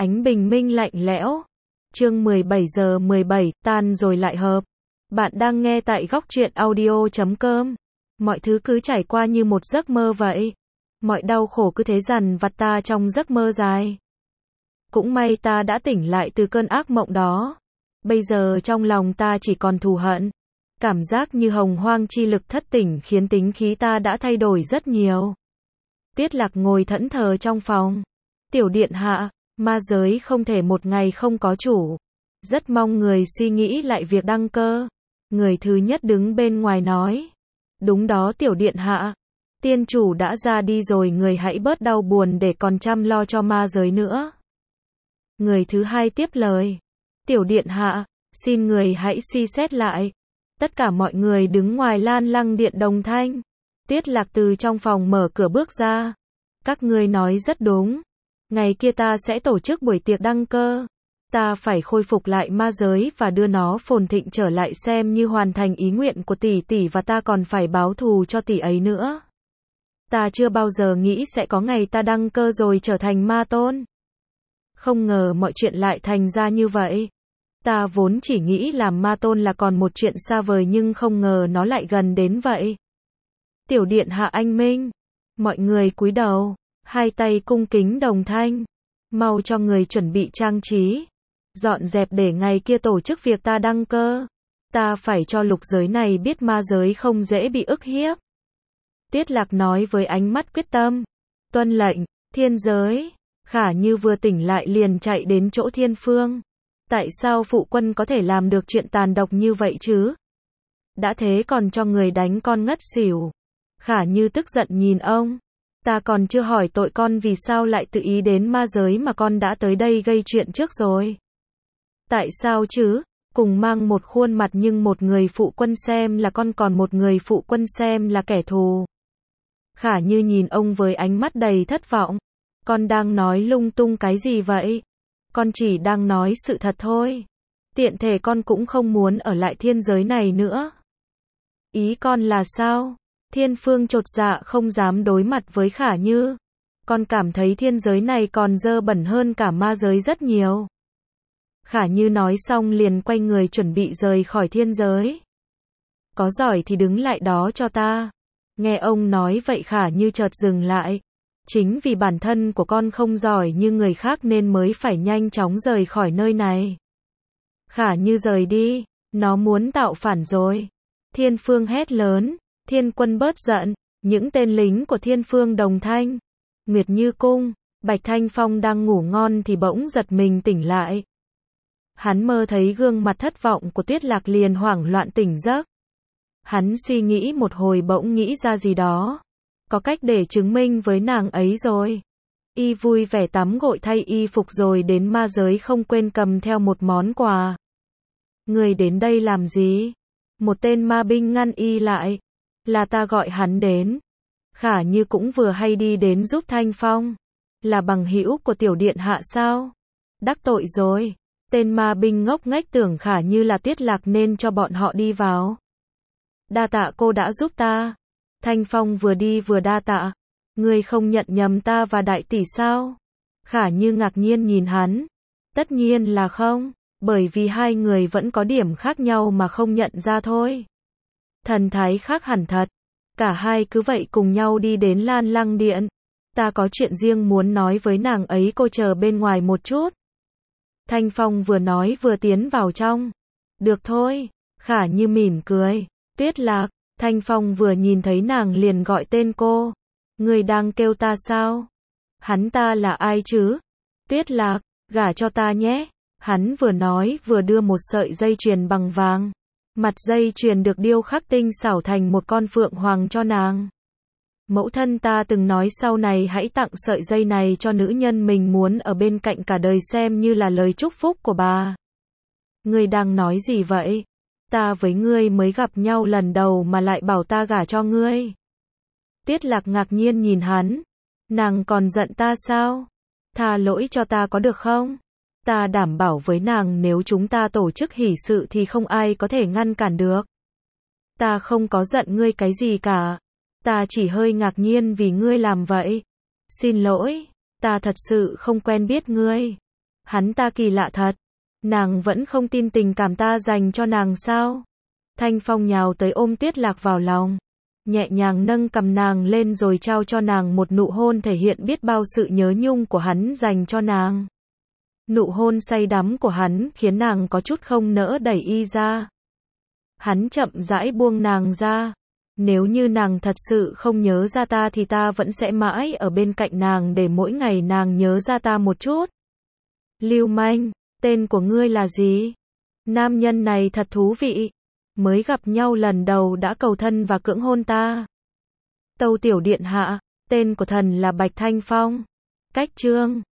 Ánh bình minh lạnh lẽo. Chương 17 giờ 17, tan rồi lại hợp. Bạn đang nghe tại góc truyện audio.com. Mọi thứ cứ trải qua như một giấc mơ vậy. Mọi đau khổ cứ thế dằn vặt ta trong giấc mơ dài. Cũng may ta đã tỉnh lại từ cơn ác mộng đó. Bây giờ trong lòng ta chỉ còn thù hận. Cảm giác như hồng hoang chi lực thất tỉnh khiến tính khí ta đã thay đổi rất nhiều. Tiết Lạc ngồi thẫn thờ trong phòng. Tiểu điện hạ, ma giới không thể một ngày không có chủ. Rất mong người suy nghĩ lại việc đăng cơ. Người thứ nhất đứng bên ngoài nói. Đúng đó tiểu điện hạ. Tiên chủ đã ra đi rồi, người hãy bớt đau buồn để còn chăm lo cho ma giới nữa. Người thứ hai tiếp lời. Tiểu điện hạ, xin người hãy suy xét lại. Tất cả mọi người đứng ngoài Lan Lăng Điện đồng thanh. Tiết Lạc từ trong phòng mở cửa bước ra. Các ngươi nói rất đúng. Ngày kia ta sẽ tổ chức buổi tiệc đăng cơ. Ta phải khôi phục lại ma giới và đưa nó phồn thịnh trở lại, xem như hoàn thành ý nguyện của tỷ tỷ, và ta còn phải báo thù cho tỷ ấy nữa. Ta chưa bao giờ nghĩ sẽ có ngày ta đăng cơ rồi trở thành ma tôn. Không ngờ mọi chuyện lại thành ra như vậy. Ta vốn chỉ nghĩ làm ma tôn là còn một chuyện xa vời, nhưng không ngờ nó lại gần đến vậy. Tiểu điện hạ anh minh. Mọi người cúi đầu, hai tay cung kính đồng thanh. Mau cho người chuẩn bị trang trí, dọn dẹp để ngày kia tổ chức việc ta đăng cơ. Ta phải cho lục giới này biết ma giới không dễ bị ức hiếp. Tiết Lạc nói với ánh mắt quyết tâm. Tuân lệnh. Thiên giới. Khả Như vừa tỉnh lại liền chạy đến chỗ Thiên Phương. Tại sao phụ quân có thể làm được chuyện tàn độc như vậy chứ? Đã thế còn cho người đánh con ngất xỉu. Khả Như tức giận nhìn ông. Ta còn chưa hỏi tội con vì sao lại tự ý đến ma giới mà con đã tới đây gây chuyện trước rồi. Tại sao chứ? Cùng mang một khuôn mặt nhưng một người phụ quân xem là con, còn một người phụ quân xem là kẻ thù. Khả Như nhìn ông với ánh mắt đầy thất vọng. Con đang nói lung tung cái gì vậy? Con chỉ đang nói sự thật thôi. Tiện thể con cũng không muốn ở lại thiên giới này nữa. Ý con là sao? Thiên Phương chột dạ không dám đối mặt với Khả Như. Con cảm thấy thiên giới này còn dơ bẩn hơn cả ma giới rất nhiều. Khả Như nói xong liền quay người chuẩn bị rời khỏi thiên giới. Có giỏi thì đứng lại đó cho ta. Nghe ông nói vậy Khả Như chợt dừng lại. Chính vì bản thân của con không giỏi như người khác nên mới phải nhanh chóng rời khỏi nơi này. Khả Như rời đi, nó muốn tạo phản rồi. Thiên Phương hét lớn. Thiên quân bớt giận. Những tên lính của Thiên Phương đồng thanh. Nguyệt Như Cung, Bạch Thanh Phong đang ngủ ngon thì bỗng giật mình tỉnh lại. Hắn mơ thấy gương mặt thất vọng của Tiết Lạc liền hoảng loạn tỉnh giấc. Hắn suy nghĩ một hồi bỗng nghĩ ra gì đó. Có cách để chứng minh với nàng ấy rồi. Y vui vẻ tắm gội thay y phục rồi đến ma giới, không quên cầm theo một món quà. Người đến đây làm gì? Một tên ma binh ngăn y lại. Là ta gọi hắn đến. Khả Như cũng vừa hay đi đến giúp Thanh Phong. Là bằng hữu của tiểu điện hạ sao? Đắc tội rồi. Tên ma binh ngốc nghếch tưởng Khả Như là Tiết Lạc nên cho bọn họ đi vào. Đa tạ cô đã giúp ta. Thanh Phong vừa đi vừa đa tạ. Ngươi không nhận nhầm ta và đại tỷ sao? Khả Như ngạc nhiên nhìn hắn. Tất nhiên là không, bởi vì hai người vẫn có điểm khác nhau mà không nhận ra thôi. Thần thái khác hẳn thật. Cả hai cứ vậy cùng nhau đi đến Lan Lăng Điện. Ta có chuyện riêng muốn nói với nàng ấy, cô chờ bên ngoài một chút. Thanh Phong vừa nói vừa tiến vào trong. Được thôi. Khả Như mỉm cười. Tiết Lạc. Thanh Phong vừa nhìn thấy nàng liền gọi tên cô. Người đang kêu ta sao? Hắn ta là ai chứ? Tiết Lạc, gả cho ta nhé. Hắn vừa nói vừa đưa một sợi dây chuyền bằng vàng. Mặt dây chuyền được điêu khắc tinh xảo thành một con phượng hoàng cho nàng. Mẫu thân ta từng nói sau này hãy tặng sợi dây này cho nữ nhân mình muốn ở bên cạnh cả đời, xem như là lời chúc phúc của bà. Ngươi đang nói gì vậy? Ta với ngươi mới gặp nhau lần đầu mà lại bảo ta gả cho ngươi. Tiết Lạc ngạc nhiên nhìn hắn. Nàng còn giận ta sao? Tha lỗi cho ta có được không? Ta đảm bảo với nàng nếu chúng ta tổ chức hỷ sự thì không ai có thể ngăn cản được. Ta không có giận ngươi cái gì cả. Ta chỉ hơi ngạc nhiên vì ngươi làm vậy. Xin lỗi, ta thật sự không quen biết ngươi. Hắn ta kỳ lạ thật. Nàng vẫn không tin tình cảm ta dành cho nàng sao? Thanh Phong nhào tới ôm Tuyết Lạc vào lòng, nhẹ nhàng nâng cằm nàng lên rồi trao cho nàng một nụ hôn thể hiện biết bao sự nhớ nhung của hắn dành cho nàng. Nụ hôn say đắm của hắn khiến nàng có chút không nỡ đẩy y ra. Hắn chậm rãi buông nàng ra. Nếu như nàng thật sự không nhớ ra ta thì ta vẫn sẽ mãi ở bên cạnh nàng để mỗi ngày nàng nhớ ra ta một chút. Lưu manh, tên của ngươi là gì? Nam nhân này thật thú vị. Mới gặp nhau lần đầu đã cầu thân và cưỡng hôn ta. Tâu tiểu điện hạ, tên của thần là Bạch Thanh Phong. Cách chương